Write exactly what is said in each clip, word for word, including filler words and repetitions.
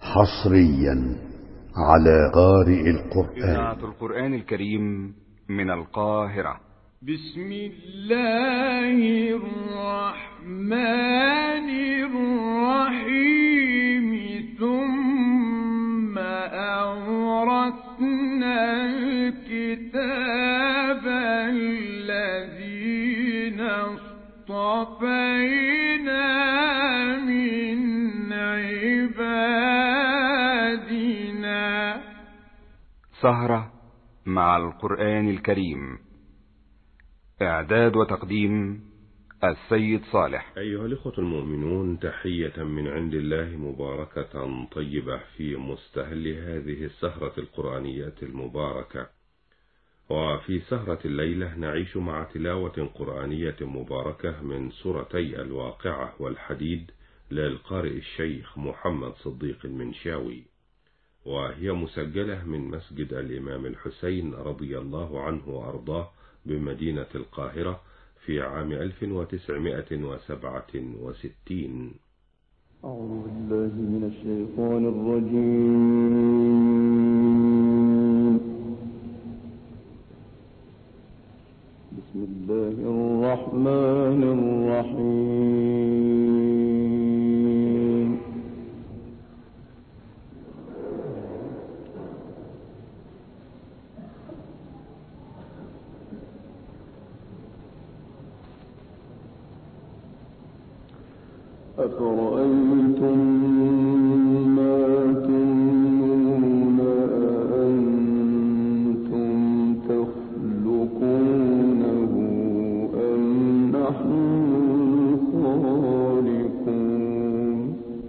حصريا على قارئ القرآن. إذاعة القرآن الكريم من القاهرة. بسم الله الرحمن الرحيم. ثم أورثنا الكتاب الذين اصطفينا من عبادنا. سهرة مع القرآن الكريم. إعداد وتقديم السيد صالح. أيها الإخوة المؤمنون، تحية من عند الله مباركة طيبة في مستهل هذه السهرة القرآنية المباركة. وفي سهرة الليلة نعيش مع تلاوة قرآنية مباركة من سورتي الواقعة والحديد للقارئ الشيخ محمد صديق المنشاوي، وهي مسجلة من مسجد الإمام الحسين رضي الله عنه وأرضاه بمدينة القاهرة في عام ألف وتسعمائة وسبعة وستين. أعوذ بالله من الشيطان الرجيم. بسم الله الرحمن الرحيم. أفرأيتم ما تمنون أأنتم تخلقونه أم نحن الخالقون.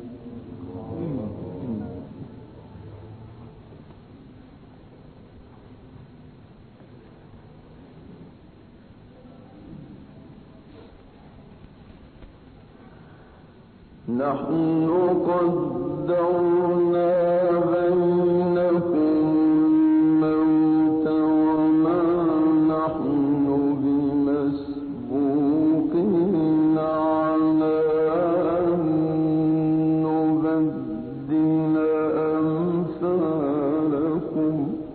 نحن قدرنا بينكم الموت وما نحن بمسبوقين على أن نبدل أمثالكم.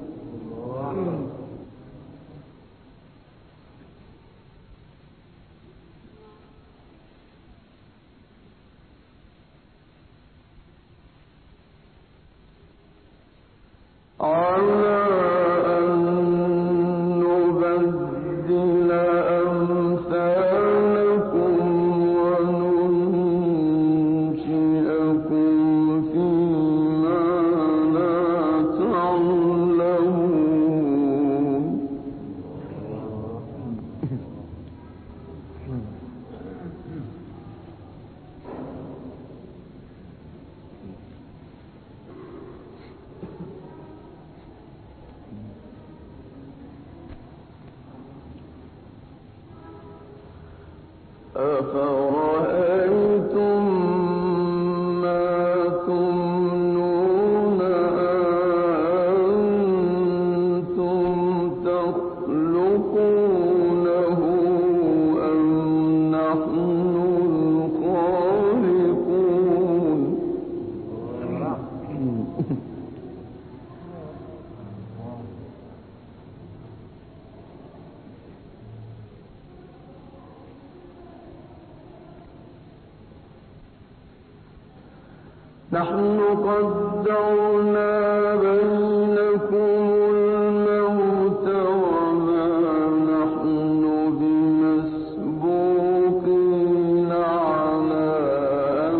على أن نبدل أمثالكم وننشئكم فيما لا تعلمون. أفرأيتم ما تمنون أأنتم تخلقونه أم نحن الخالقون. نحن قدرنا بينكم الموت وما نحن بمسبوقين على أن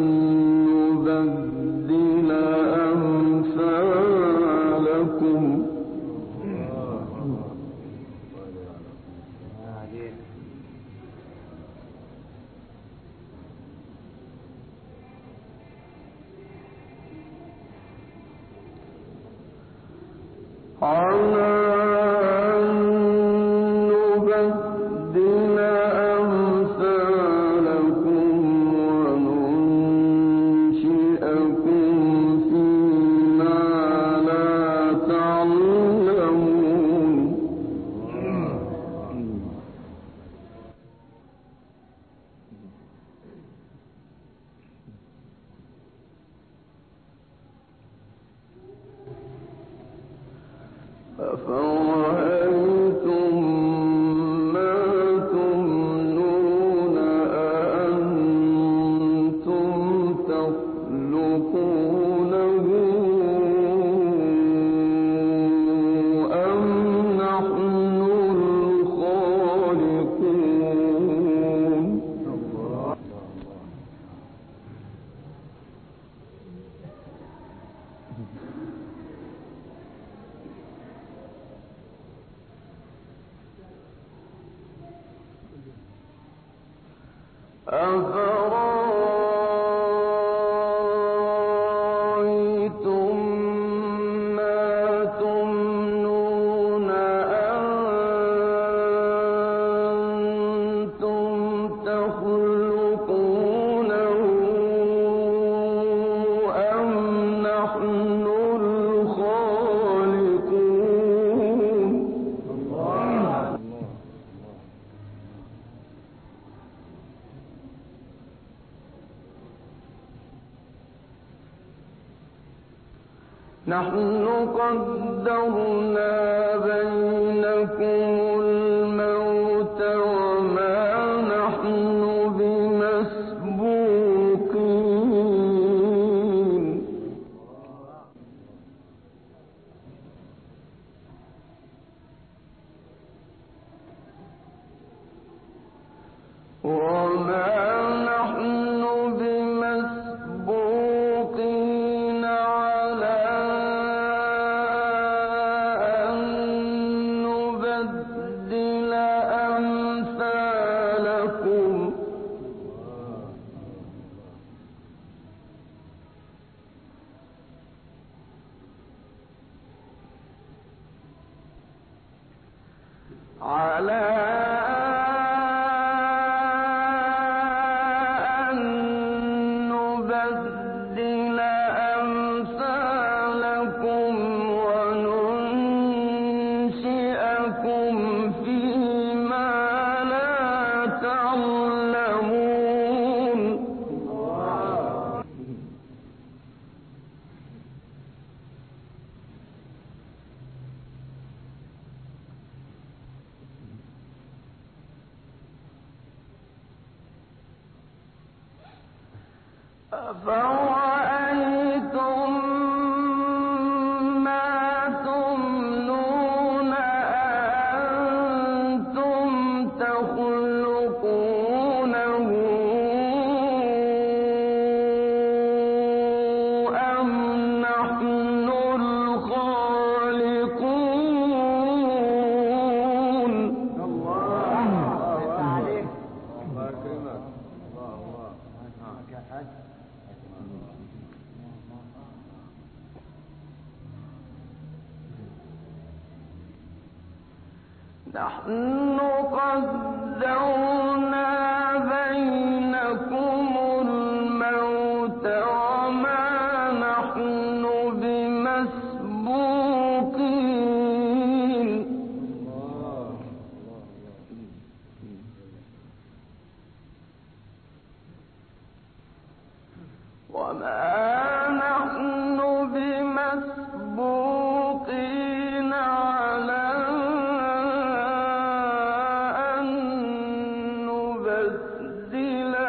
نبدل أمثالكم. على أن نبدل أمثالكم وننشئكم فيما لا تعلمون. أفرأيتم ما تمنون أأنتم تخلقونه أم نحن الخالقون أفرأيتم ما تمنون أأنتم تخلقونه أم نحن الخالقون نحن قدرنا بينكم الموت وما نحن بمسبوقين وما نحن بمسبوقين على أن نبدل أمثالكم على أن نبدل أمثالكم وننشئكم فيما لا تعلمون أفرأيتم ما تمنون أأنتم تخلقونه أم نحن الخالقون نحن قدرنا بينكم الموت وما نحن بمسبوقين وما نحن بمسبوقين على أن نبدل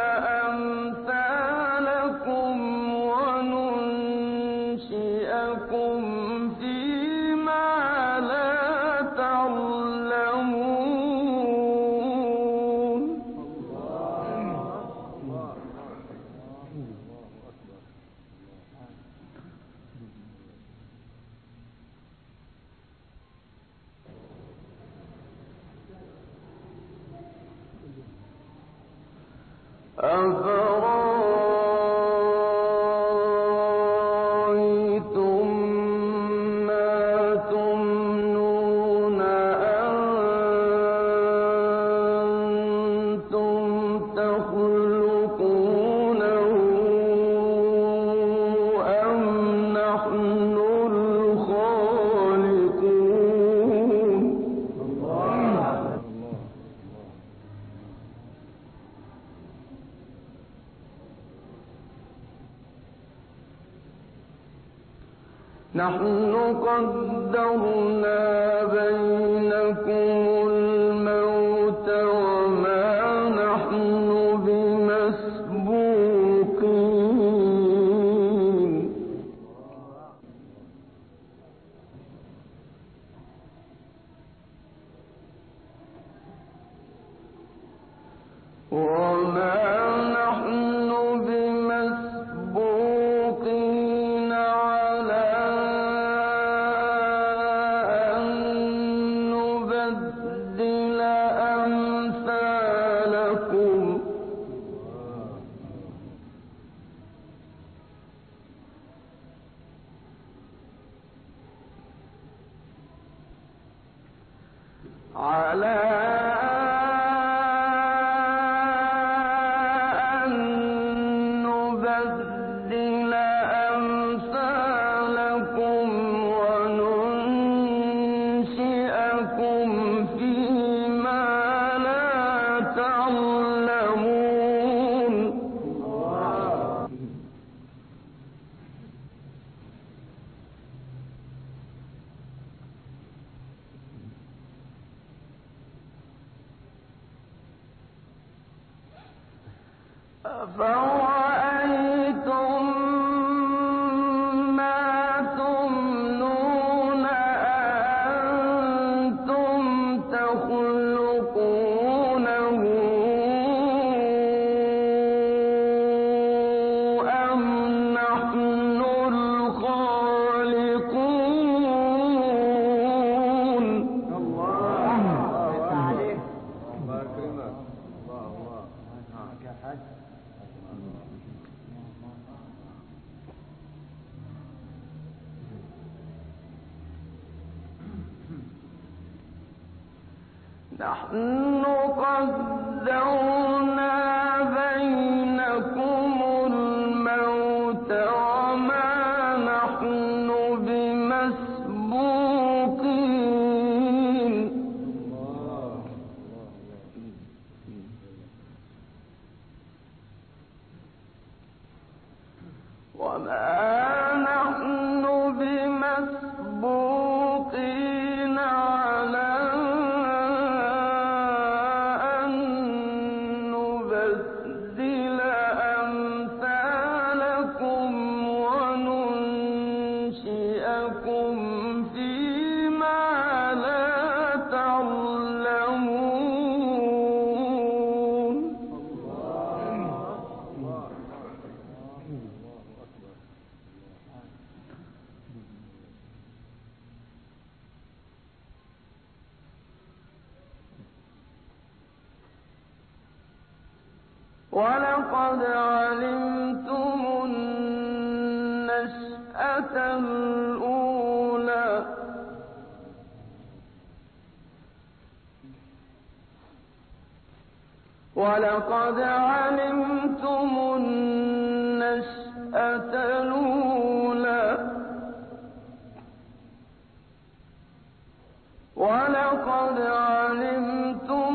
نحن قدرنا بينكم الموت وما نحن بمسبوقين وما نحن بمسبوقين على أن نبدل أمثالكم على أفرأيتم ما تمنون أأنتم تخلقونه أم نحن الخالقون الله عليك الله يكرمك الله الله يا حاج نحن قدرنا بينكم الموت وما نحن بمسبوقين وما نحن بمسبوقين على ولقد علمتم النشأة الأولى ولقد علمتم النشأة الأولى ولقد علمتم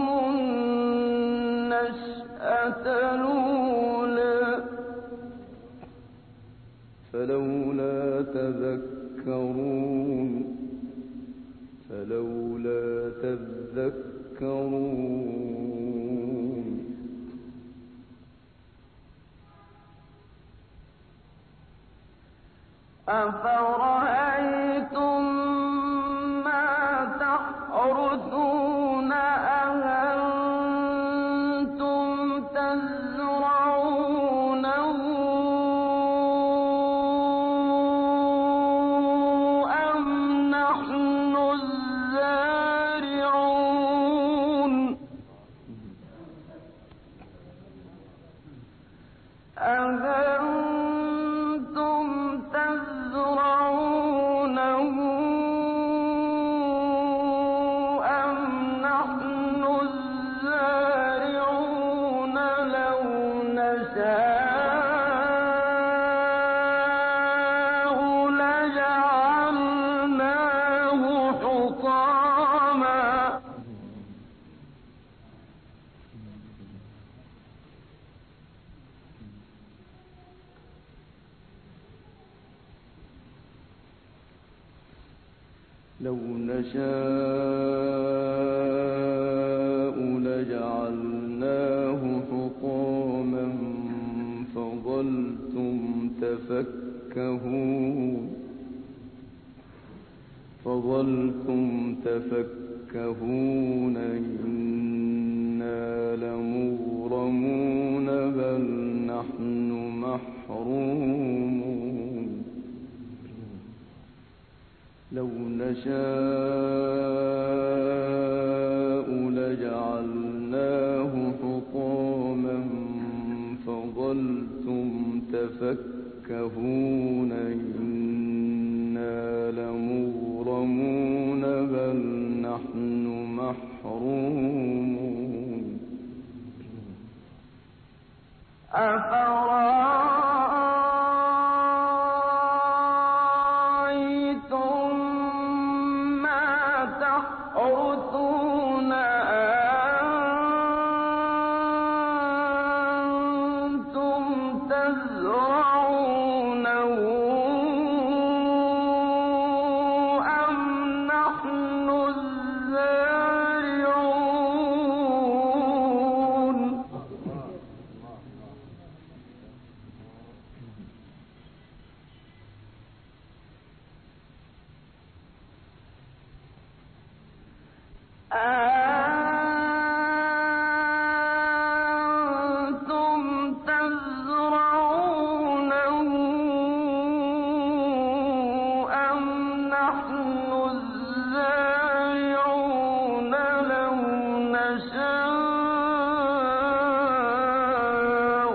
الأولى فلولا تذكرون فلولا تذكرون أفرأيتم ما تحرثون أأنتم تزرعونه أم نحن الزارعون أأنتم تزرعونه لو نشاء لجعلناه حطاما فظلتم تفكهون فظلتم تفكهون إنا لمغرمون بل نحن محرومون لو نشاء لجعلناه حطاما فظلتم تفكهون إنا لمغرمون بل نحن محرومون أفرأيتم ما تحرثون أنتم تزرعونه أم نحن الزارعون أأنتم تزرعونه أم نحن الزارعون لو نشاء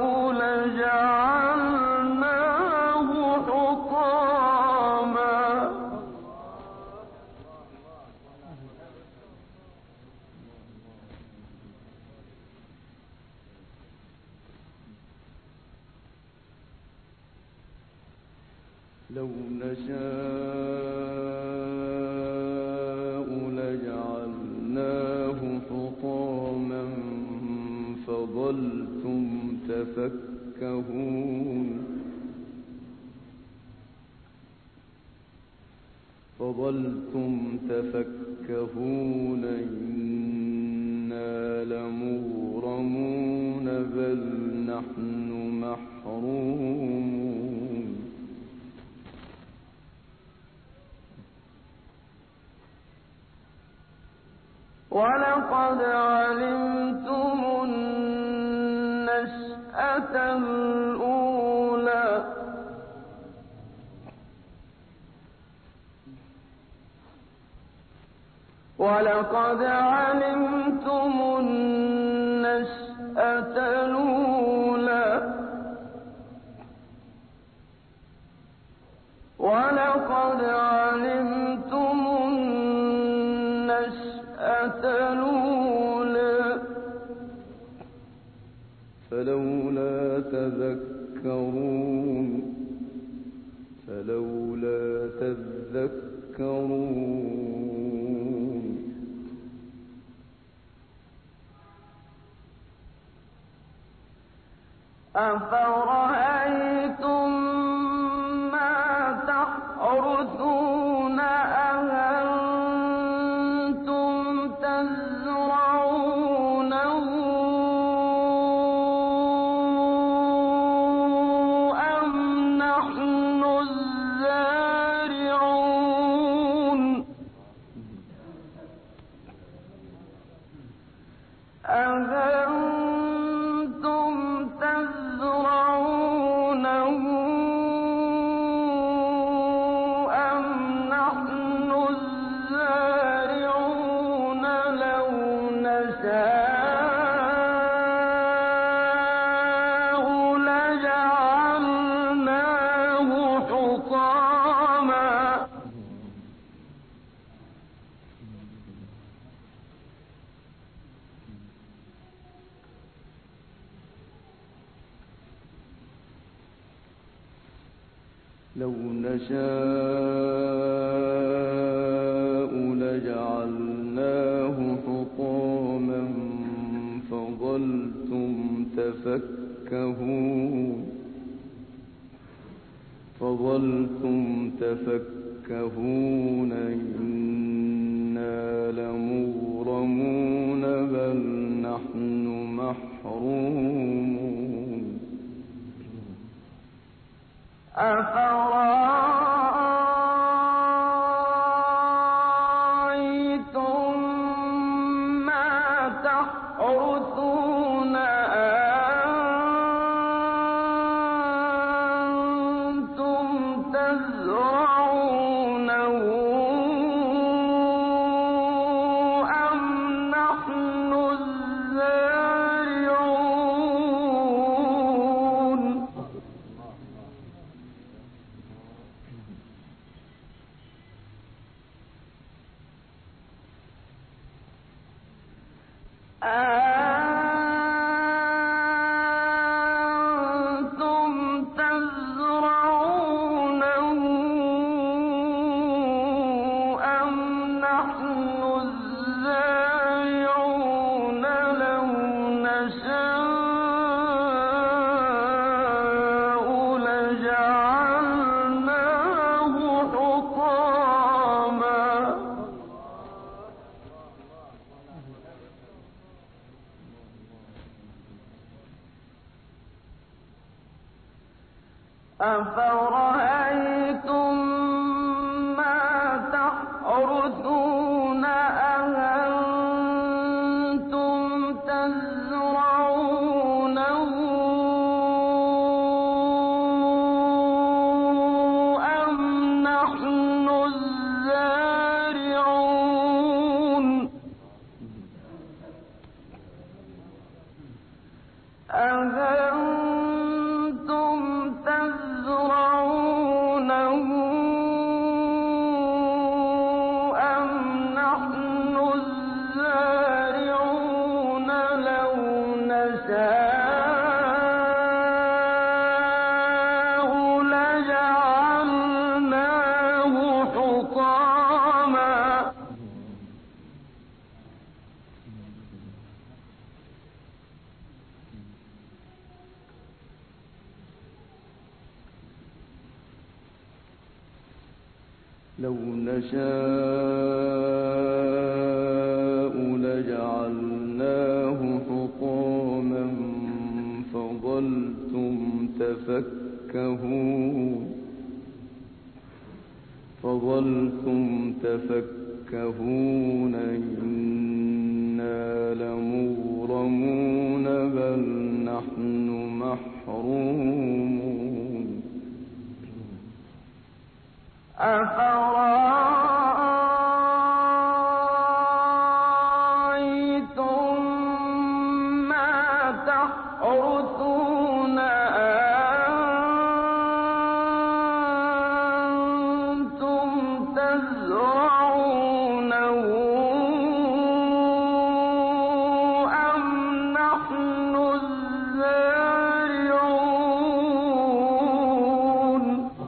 لجعلناه حطاما لو نشاء لجعلناه حطاما فظلتم تفكهون فظلتم تفكهون إنا لمغرمون بل نحن محرومون ولقد علمتم النشأة الأولى ولقد علمتم النشأة الأولى ولقد علمتم النشأة الأولى فلولا تذكرون فلولا تذكرون أفرأيتم ما تحرثون أأنتم تزرعونه أم نحن الزارعون أأنتم تزرعونه أم نحن الزارعون لو نشاء لجعلناه حطاما لو نشاء لجعلناه حطاما فظلتم تفكهون فظلتم تفكهون إنا نحن محرومون أفرأيتم ما تحرثون أنتم تزرعونه أم نحن الزارعون أأنتم تزرعونه أم نحن الزارعون لو نشاء لجعلناه حطاما أفرأيتم ما تحرثون أأنتم تزرعونه أم نحن الزارعون أأنتم تزرعونه أم نحن الزارعون لو نشاء لجعلناه حطاما لو نشاء لجعلناه حطاما فظلتم تفكهون فظلتم تفكهون إنا لمغرمون بل نحن محرومون أفرأيتم ما تحرثون أنتم تزرعونه أم نحن الزارعون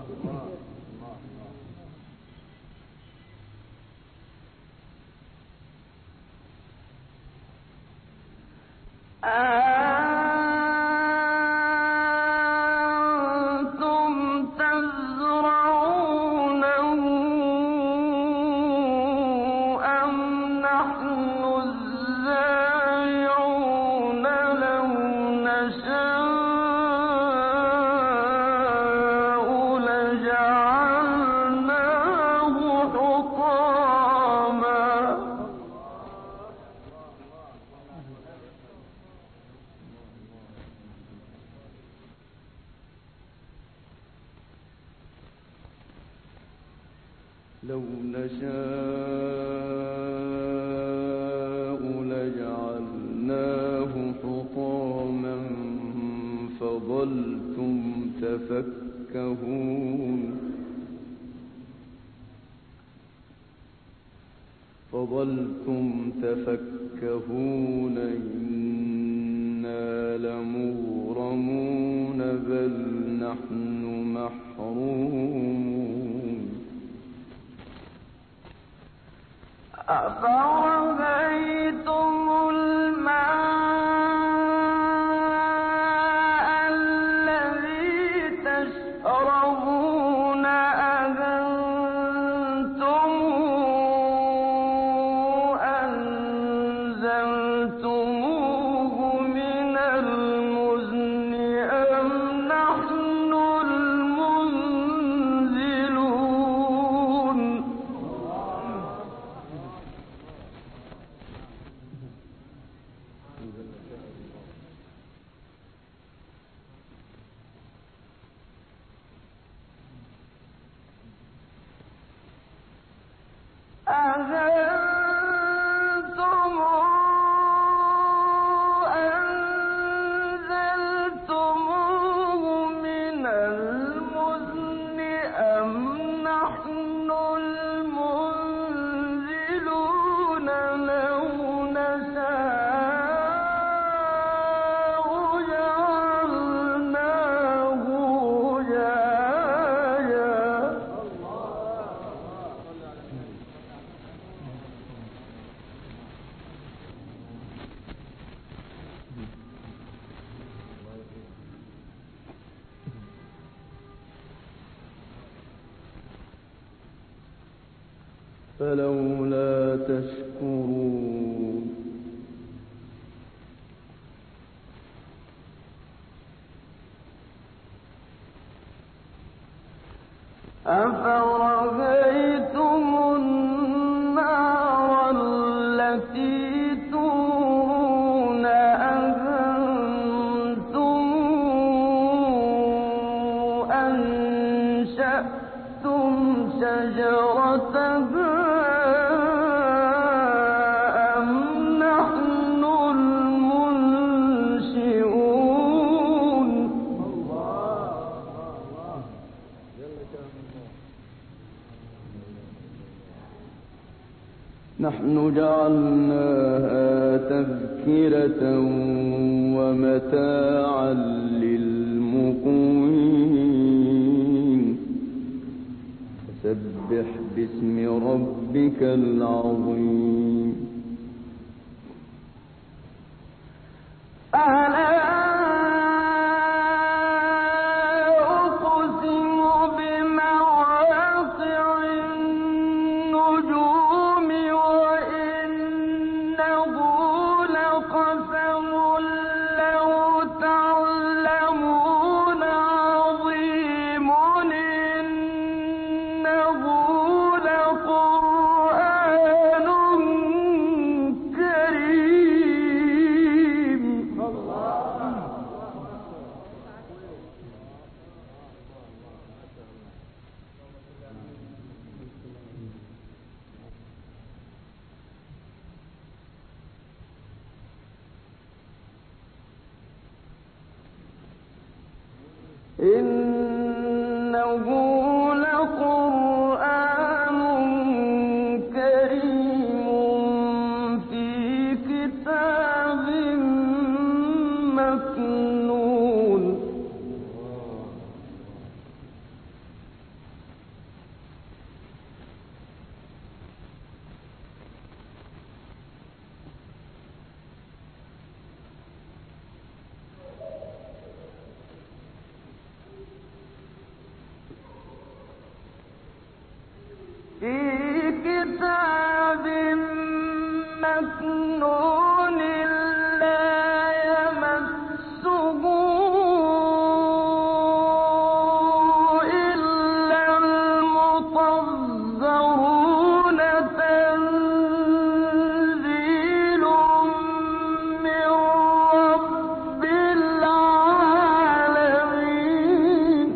أأنتم تزرعونه أم نحن الزارعون لو نشاء لجعلناه حطاما لو نشاء لجعلناه حطاما فظلتم تفكهون فظلتم تفكهون إنا لمغرمون بل نحن محرومون أفرأيتم الماء الذي تشربون أأنتم أنزلتموه فلولا تشكرون أفرأيتم النار التي تورون أأنتم أنشأتم شجرتها أم نحن المنشئون نحن جعلناها تذكرة ومتاعا للمقوين فسبح باسم ربك العظيم ألا أقسم بمواقع النجوم وإنه لقسم لو تعلمون عظيم إنه لقرآن كريم إنه لقرآن كريم في كتاب مكنون في كتاب مكنون لا يمسه إلا المطهرون تنزيل من رب العالمين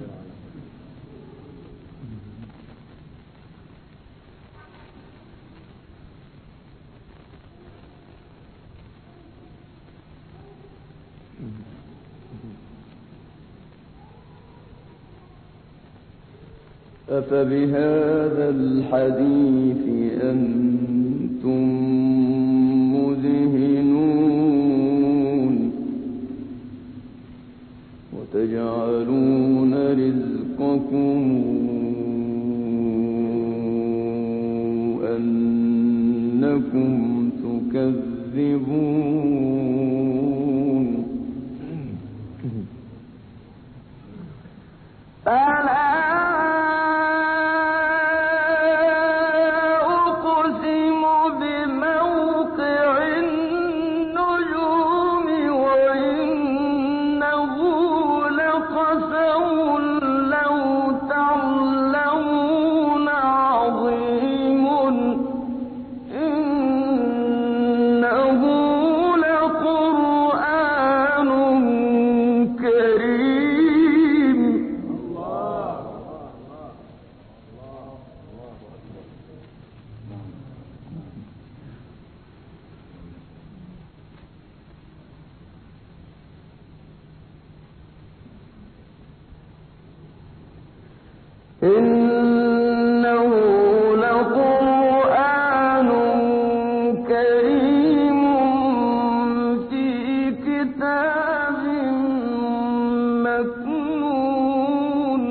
أفبهذا الحديث أنتم مدهنون وتجعلون رزقكم أنكم تكذبون فلا أقسم بموقع النجوم وإنه لقسم لو تعلمون عظيم إنه لقرآن كريم إنه لقرآن كريم في كتاب مكنون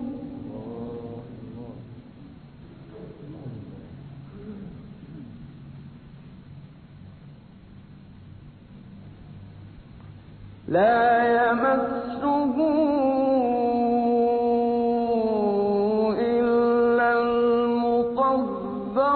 لا يمسه إلا المطهرون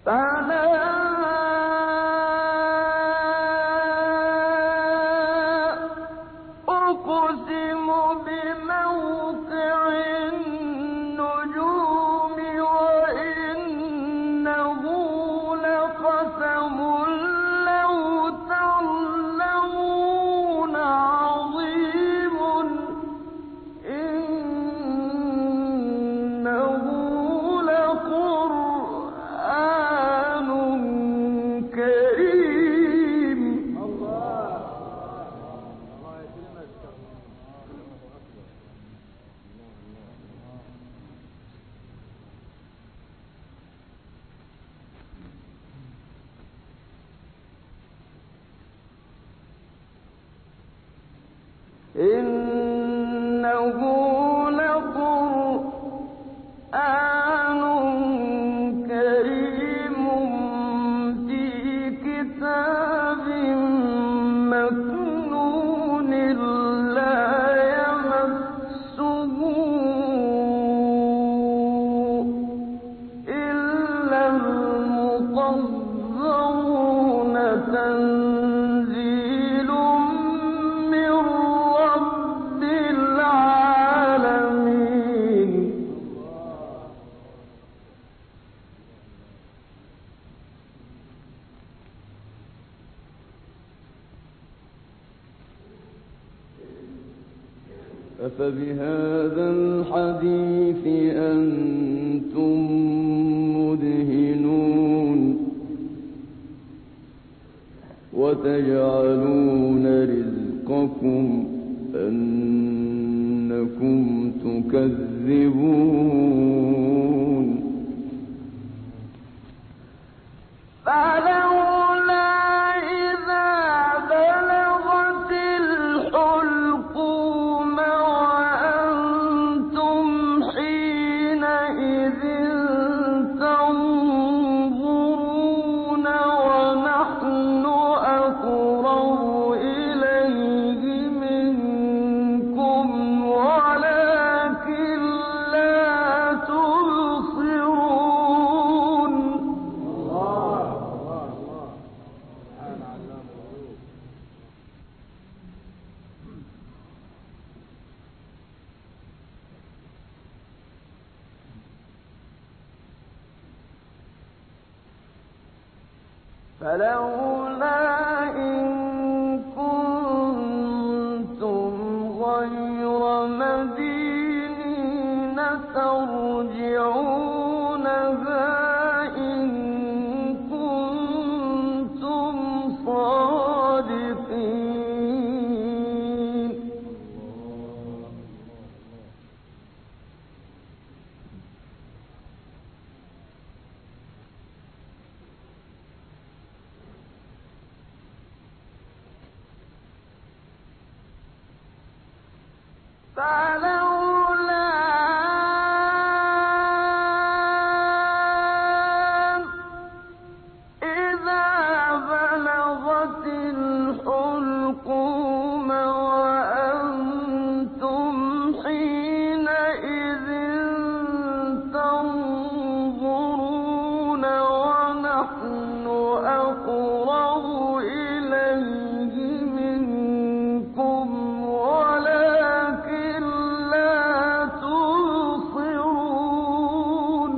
إنه لقرآن كريم في كتاب مكنون لا يمسه إلا المطهرون تنزيل من رب العالمين أفبهذا الحديث أنتم مدهنون وتجعلون رزقكم أنكم تكذبون فلولا إذا بلغت الحلقوم وأنتم حينئذ تنظرون ونحن أقرب إليه منكم ولكن لا تبصرون فلولا إن كنتم غير مدينين ترجعونها إن كنتم صادقين فلولا إذا بلغت الحلقوم وأنتم حينئذ تنظرون ونحن أقرب إليه منكم ولكن لا تبصرون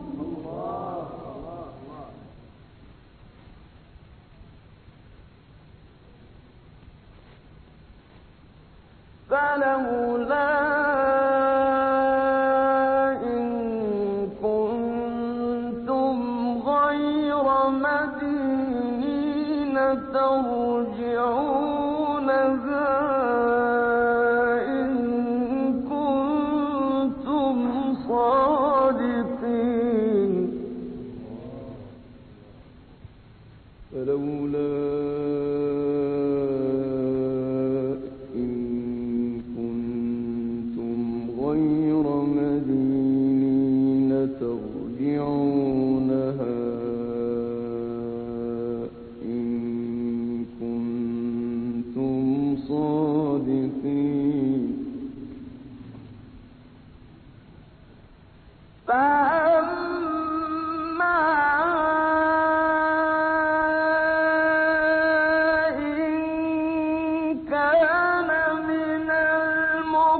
فلولا إن كنتم غير مدينين ترجعونها إن كنتم صادقين فلولا إن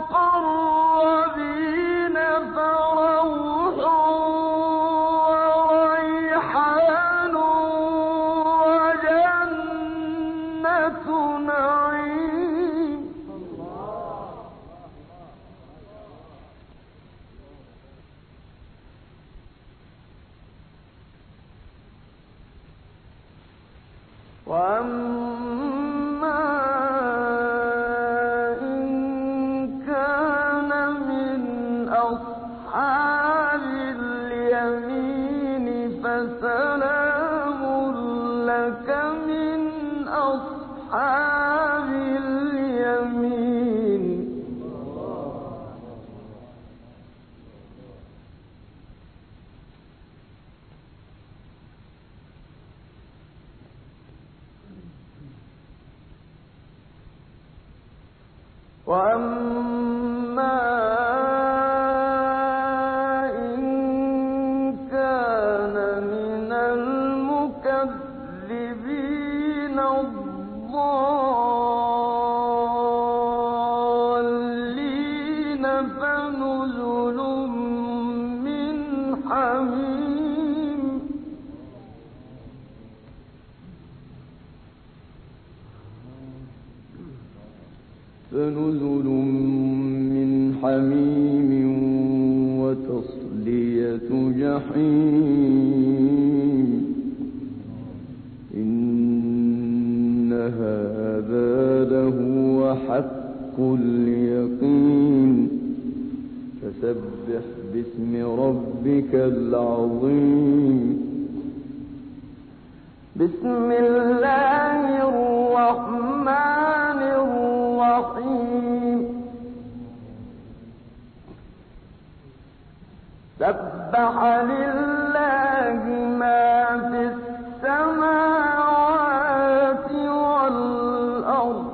المقربين فروح وريحان وجنة نعيم. وأما إن كان من أصحاب اليمين فسلام لك من أصحاب اليمين. وأما إن كان من المكذبين الضالين فنزل من حميم. فنزل من حميم وتصلية جحيم. إن هذا لهو حق اليقين. فسبح باسم ربك العظيم. بسم الله الرحمن الرحيم. سبح لله ما في السماوات والأرض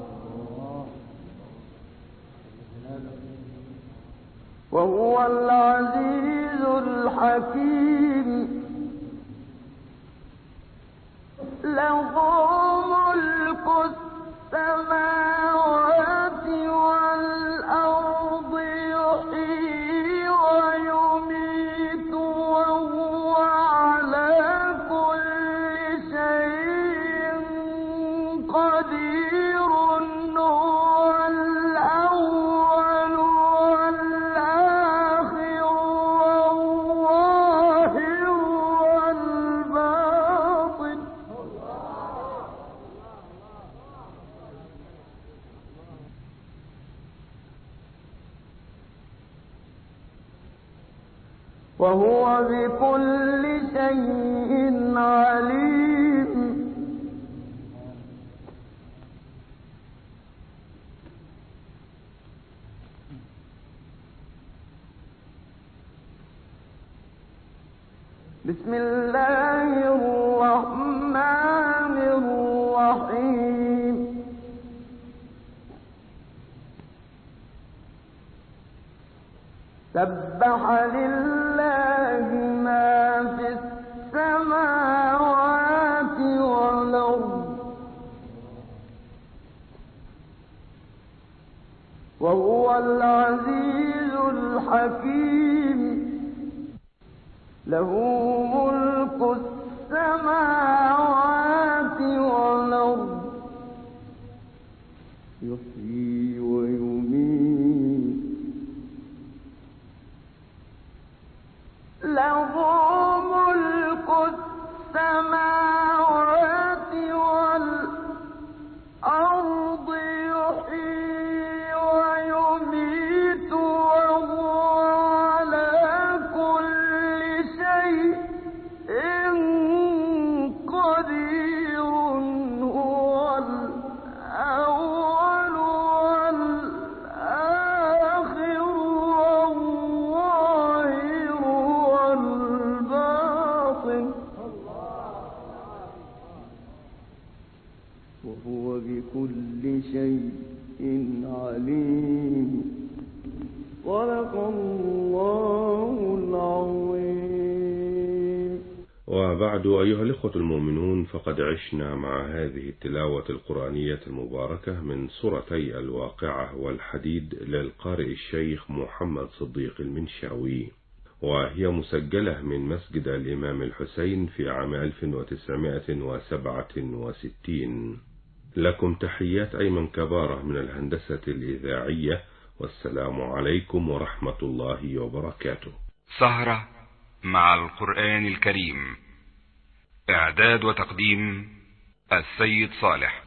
وهو العزيز الحكيم. له ملك السماوات والأرض يحيي ويميت وهو على كل شيء قدير. هو الأول والآخر والظاهر والباطن. وهو بكل شيء عليم. بسم الله الرحمن الرحيم. سبح لله ما في السماوات والأرض وهو العزيز الحكيم. له ملك السماوات والأرض يحيي ويميت. له ملك السماوات والأرض يحيي ويميت وهو على كل شيء قدير. هو الأول والآخر والظاهر والباطن وهو بكل شيء عليم. صدق الله العظيم. وبعد وبعد أيها الإخوة المؤمنون، فقد عشنا مع هذه التلاوة القرآنية المباركة من سورتي الواقعة والحديد للقارئ الشيخ محمد صديق المنشاوي، وهي مسجلة من مسجد الإمام الحسين في عام ألف وتسعمائة وسبعة وستين. لكم تحيات أيمن كبارة من الهندسة الإذاعية، والسلام عليكم ورحمة الله وبركاته. سهرة مع القرآن الكريم، إعداد وتقديم السيد صالح.